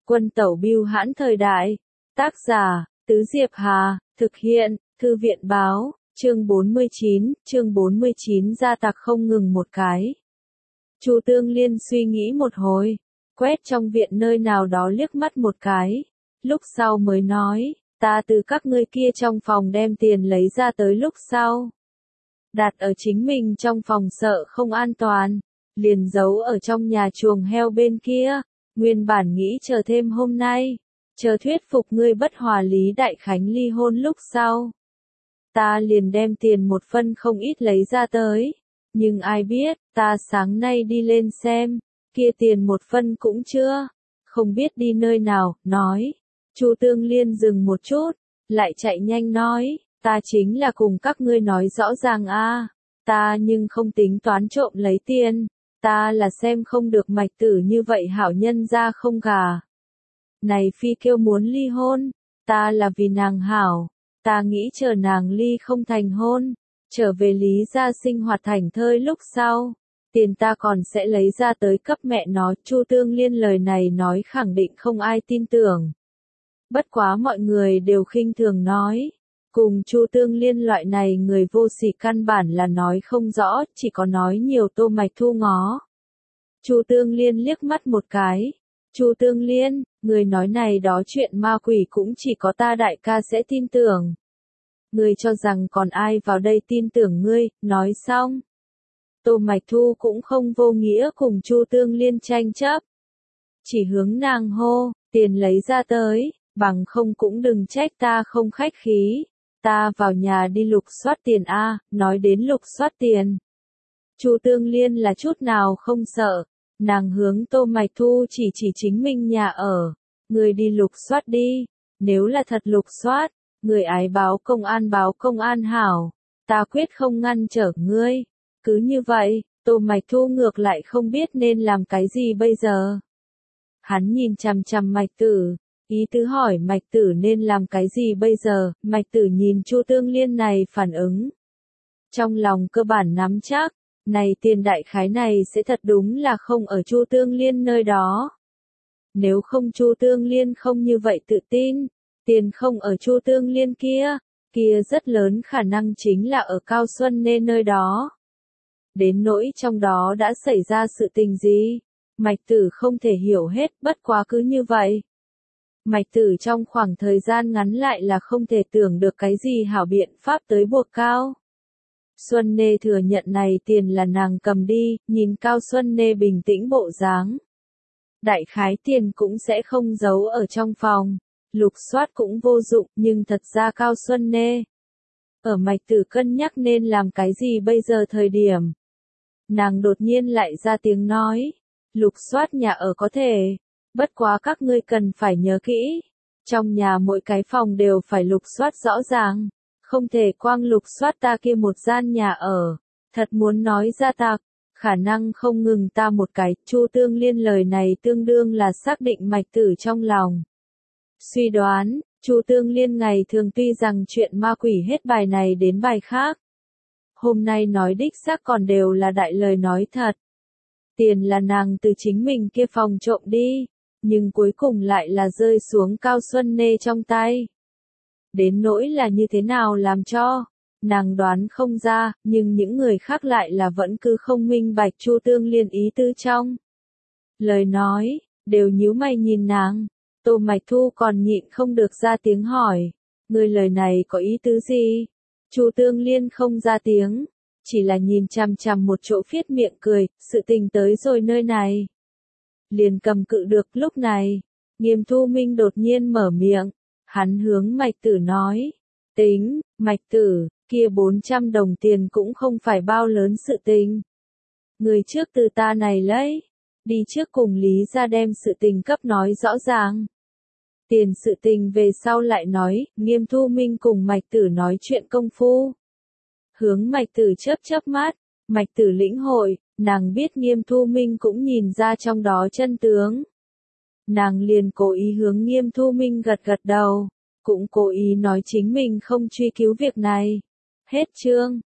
Quân tẩu bưu hãn thời đại. Tác giả, Tứ Diệp Hà, thực hiện, Thư viện báo, chương 49, gia tặc không ngừng một cái. Chu Tương Liên suy nghĩ một hồi, quét trong viện nơi nào đó liếc mắt một cái, lúc sau mới nói, ta từ các ngươi kia trong phòng đem tiền lấy ra tới lúc sau. Đặt ở chính mình trong phòng sợ không an toàn, liền giấu ở trong nhà chuồng heo bên kia, nguyên bản nghĩ chờ thêm hôm nay, chờ thuyết phục ngươi bất hòa Lý Đại Khánh ly hôn lúc sau. Ta liền đem tiền một phân không ít lấy ra tới, nhưng ai biết, ta sáng nay đi lên xem, kia tiền một phân cũng chưa, không biết đi nơi nào, nói. Chu Tương Liên dừng một chút, lại chạy nhanh nói, ta chính là cùng các ngươi nói rõ ràng a, ta nhưng không tính toán trộm lấy tiền, ta là xem không được Mạch Tử như vậy hảo nhân ra không gà. Này phi kêu muốn ly hôn, ta là vì nàng hảo, ta nghĩ chờ nàng ly không thành hôn, trở về Lý gia sinh hoạt thành thơi lúc sau, tiền ta còn sẽ lấy ra tới cấp mẹ nó. Chu Tương Liên lời này nói khẳng định không ai tin tưởng. Bất quá mọi người đều khinh thường nói, cùng Chu Tương Liên loại này người vô sỉ căn bản là nói không rõ, chỉ có nói nhiều Tô Mạch Thu ngó. Chu Tương Liên liếc mắt một cái, Chu Tương Liên, người nói này đó chuyện ma quỷ cũng chỉ có ta đại ca sẽ tin tưởng. Ngươi cho rằng còn ai vào đây tin tưởng ngươi, nói xong. Tô Mạch Thu cũng không vô nghĩa cùng Chu Tương Liên tranh chấp. Chỉ hướng nàng hô, tiền lấy ra tới, bằng không cũng đừng trách ta không khách khí. Ta vào nhà đi lục soát tiền a, nói đến lục soát tiền. Chu Tương Liên là chút nào không sợ, nàng hướng Tô Mạch Thu chỉ chính mình nhà ở. Người đi lục soát đi, nếu là thật lục soát, người ái báo công an hảo, ta quyết không ngăn trở ngươi. Cứ như vậy, Tô Mạch Thu ngược lại không biết nên làm cái gì bây giờ. Hắn nhìn chằm chằm Mạch Tử, ý tứ hỏi Mạch Tử nên làm cái gì bây giờ. Mạch Tử nhìn Chu Tương Liên này phản ứng, trong lòng cơ bản nắm chắc, này tiền đại khái này sẽ thật đúng là không ở Chu Tương Liên nơi đó. Nếu không Chu Tương Liên không như vậy tự tin, tiền không ở Chu Tương Liên kia rất lớn khả năng chính là ở Cao Xuân Nê nơi đó. Đến nỗi trong đó đã xảy ra sự tình gì, Mạch Tử không thể hiểu hết, bất quá cứ như vậy. Mạch Tử trong khoảng thời gian ngắn lại là không thể tưởng được cái gì hảo biện pháp tới buộc Cao Xuân Nê thừa nhận này tiền là nàng cầm đi, nhìn Cao Xuân Nê bình tĩnh bộ dáng. Đại khái tiền cũng sẽ không giấu ở trong phòng, lục soát cũng vô dụng, nhưng thật ra Cao Xuân Nê. Ở Mạch Tử cân nhắc nên làm cái gì bây giờ thời điểm. Nàng đột nhiên lại ra tiếng nói, lục soát nhà ở có thể, bất quá các ngươi cần phải nhớ kỹ, trong nhà mỗi cái phòng đều phải lục soát rõ ràng, không thể quang lục soát ta kia một gian nhà ở, thật muốn nói ra tặc, khả năng không ngừng ta một cái. Chu Tương Liên lời này tương đương là xác định Mạch Tử trong lòng. Suy đoán, Chu Tương Liên ngày thường tuy rằng chuyện ma quỷ hết bài này đến bài khác, hôm nay nói đích xác còn đều là đại lời nói thật. Tiền là nàng từ chính mình kia phòng trộm đi, nhưng cuối cùng lại là rơi xuống Cao Xuân Nê trong tay. Đến nỗi là như thế nào làm cho, nàng đoán không ra, nhưng những người khác lại là vẫn cứ không minh bạch Chu Tương Liên ý tứ trong lời nói, đều nhíu mày nhìn nàng. Tô Mạch Thu còn nhịn không được ra tiếng hỏi, người lời này có ý tứ gì? Chu Tương Liên không ra tiếng, chỉ là nhìn chằm chằm một chỗ phiết miệng cười, sự tình tới rồi nơi này. Liền cầm cự được. Lúc này, Nghiêm Thu Minh đột nhiên mở miệng, hắn hướng Mạch Tử nói, tính, Mạch Tử, kia 400 đồng tiền cũng không phải bao lớn sự tình. Người trước từ ta này lấy, đi trước cùng Lý gia đem sự tình cấp nói rõ ràng. Tiền sự tình về sau lại nói. Nghiêm Thu Minh cùng Mạch Tử nói chuyện công phu. Hướng Mạch Tử chớp mắt, Mạch Tử lĩnh hội, nàng biết Nghiêm Thu Minh cũng nhìn ra trong đó chân tướng. Nàng liền cố ý hướng Nghiêm Thu Minh gật đầu, cũng cố ý nói chính mình không truy cứu việc này. Hết chương.